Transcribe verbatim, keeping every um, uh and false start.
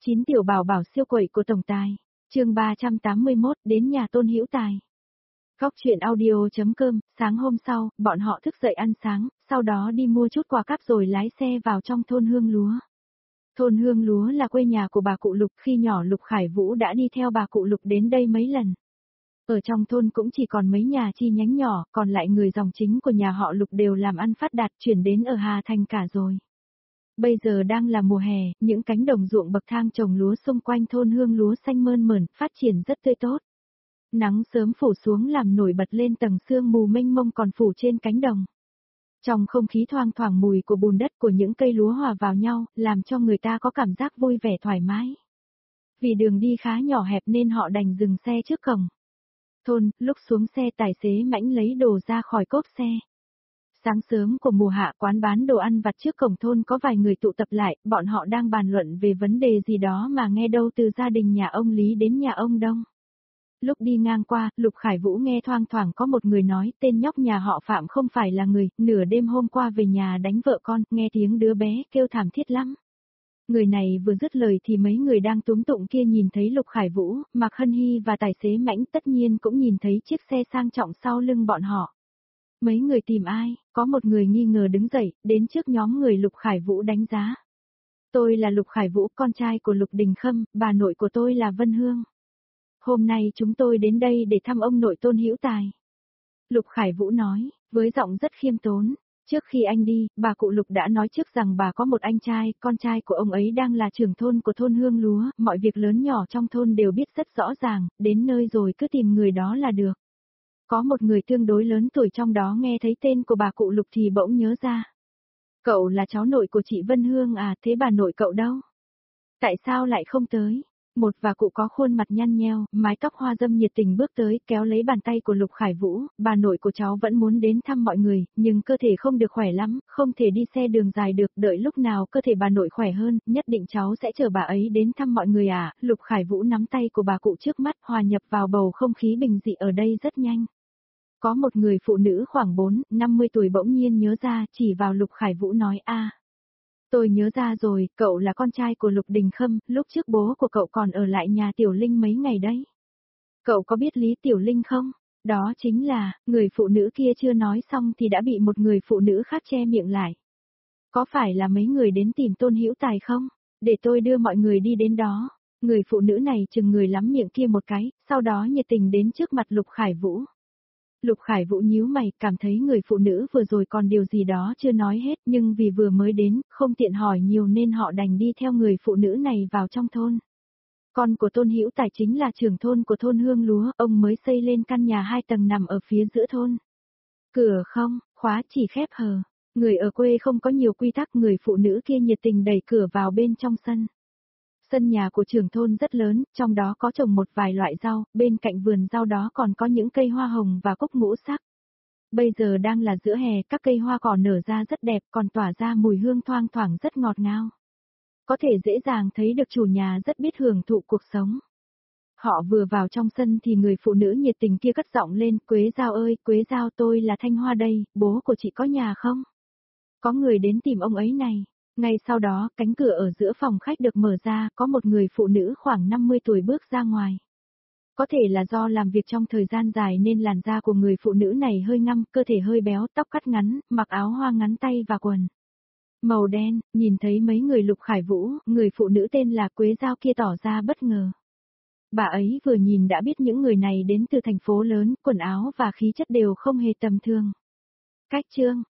Chín tiểu bảo bảo siêu quậy của tổng tài. Chương ba trăm tám mươi mốt, đến nhà Tôn Hữu Tài. Góc truyện audio.com, sáng hôm sau, bọn họ thức dậy ăn sáng, sau đó đi mua chút quà cáp rồi lái xe vào trong thôn Hương Lúa. Thôn Hương Lúa là quê nhà của bà cụ Lục, khi nhỏ Lục Khải Vũ đã đi theo bà cụ Lục đến đây mấy lần. Ở trong thôn cũng chỉ còn mấy nhà chi nhánh nhỏ, còn lại người dòng chính của nhà họ Lục đều làm ăn phát đạt, chuyển đến ở Hà Thành cả rồi. Bây giờ đang là mùa hè, những cánh đồng ruộng bậc thang trồng lúa xung quanh thôn Hương Lúa xanh mơn mởn, phát triển rất tươi tốt. Nắng sớm phủ xuống làm nổi bật lên tầng sương mù mênh mông còn phủ trên cánh đồng. Trong không khí thoang thoảng mùi của bùn đất của những cây lúa hòa vào nhau, làm cho người ta có cảm giác vui vẻ thoải mái. Vì đường đi khá nhỏ hẹp nên họ đành dừng xe trước cổng thôn, lúc xuống xe tài xế Mãnh lấy đồ ra khỏi cốp xe. Sáng sớm của mùa hạ, quán bán đồ ăn vặt trước cổng thôn có vài người tụ tập lại, bọn họ đang bàn luận về vấn đề gì đó mà nghe đâu từ gia đình nhà ông Lý đến nhà ông Đông. Lúc đi ngang qua, Lục Khải Vũ nghe thoang thoảng có một người nói tên nhóc nhà họ Phạm không phải là người, nửa đêm hôm qua về nhà đánh vợ con, nghe tiếng đứa bé kêu thảm thiết lắm. Người này vừa dứt lời thì mấy người đang túm tụng kia nhìn thấy Lục Khải Vũ, Mạc Hân Hy và tài xế Mãnh tất nhiên cũng nhìn thấy chiếc xe sang trọng sau lưng bọn họ. Mấy người tìm ai, có một người nghi ngờ đứng dậy, đến trước nhóm người Lục Khải Vũ đánh giá. Tôi là Lục Khải Vũ, con trai của Lục Đình Khâm, bà nội của tôi là Vân Hương. Hôm nay chúng tôi đến đây để thăm ông nội Tôn Hữu Tài. Lục Khải Vũ nói, với giọng rất khiêm tốn. Trước khi anh đi, bà cụ Lục đã nói trước rằng bà có một anh trai, con trai của ông ấy đang là trưởng thôn của thôn Hương Lúa, mọi việc lớn nhỏ trong thôn đều biết rất rõ ràng, đến nơi rồi cứ tìm người đó là được. Có một người tương đối lớn tuổi trong đó nghe thấy tên của bà cụ Lục thì bỗng nhớ ra. Cậu là cháu nội của chị Vân Hương à, thế bà nội cậu đâu? Tại sao lại không tới? Một bà cụ có khuôn mặt nhăn nheo, mái tóc hoa râm nhiệt tình bước tới, kéo lấy bàn tay của Lục Khải Vũ, bà nội của cháu vẫn muốn đến thăm mọi người, nhưng cơ thể không được khỏe lắm, không thể đi xe đường dài được, đợi lúc nào cơ thể bà nội khỏe hơn, nhất định cháu sẽ chở bà ấy đến thăm mọi người à. Lục Khải Vũ nắm tay của bà cụ trước mắt, hòa nhập vào bầu không khí bình dị ở đây rất nhanh. Có một người phụ nữ khoảng bốn, năm mươi tuổi bỗng nhiên nhớ ra, chỉ vào Lục Khải Vũ nói a. Tôi nhớ ra rồi, cậu là con trai của Lục Đình Khâm, lúc trước bố của cậu còn ở lại nhà Tiểu Linh mấy ngày đấy. Cậu có biết Lý Tiểu Linh không? Đó chính là, người phụ nữ kia chưa nói xong thì đã bị một người phụ nữ khác che miệng lại. Có phải là mấy người đến tìm Tôn Hữu Tài không? Để tôi đưa mọi người đi đến đó. Người phụ nữ này chừng người lắm miệng kia một cái, sau đó nhiệt tình đến trước mặt Lục Khải Vũ. Lục Khải Vũ nhíu mày, cảm thấy người phụ nữ vừa rồi còn điều gì đó chưa nói hết, nhưng vì vừa mới đến, không tiện hỏi nhiều nên họ đành đi theo người phụ nữ này vào trong thôn. Con của Tôn Hữu Tài chính là trưởng thôn của thôn Hương Lúa, ông mới xây lên căn nhà hai tầng nằm ở phía giữa thôn. Cửa không, khóa chỉ khép hờ. Người ở quê không có nhiều quy tắc, người phụ nữ kia nhiệt tình đẩy cửa vào bên trong sân. Sân nhà của trưởng thôn rất lớn, trong đó có trồng một vài loại rau, bên cạnh vườn rau đó còn có những cây hoa hồng và cúc ngũ sắc. Bây giờ đang là giữa hè, các cây hoa cỏ nở ra rất đẹp, còn tỏa ra mùi hương thoang thoảng rất ngọt ngào. Có thể dễ dàng thấy được chủ nhà rất biết hưởng thụ cuộc sống. Họ vừa vào trong sân thì người phụ nữ nhiệt tình kia cất giọng lên, Quế Giao ơi, Quế Giao, tôi là Thanh Hoa đây, bố của chị có nhà không? Có người đến tìm ông ấy này. Ngay sau đó, cánh cửa ở giữa phòng khách được mở ra, có một người phụ nữ khoảng năm mươi tuổi bước ra ngoài. Có thể là do làm việc trong thời gian dài nên làn da của người phụ nữ này hơi ngăm, cơ thể hơi béo, tóc cắt ngắn, mặc áo hoa ngắn tay và quần màu đen. Nhìn thấy mấy người Lục Khải Vũ, người phụ nữ tên là Quế Giao kia tỏ ra bất ngờ. Bà ấy vừa nhìn đã biết những người này đến từ thành phố lớn, quần áo và khí chất đều không hề tầm thường. Cách chương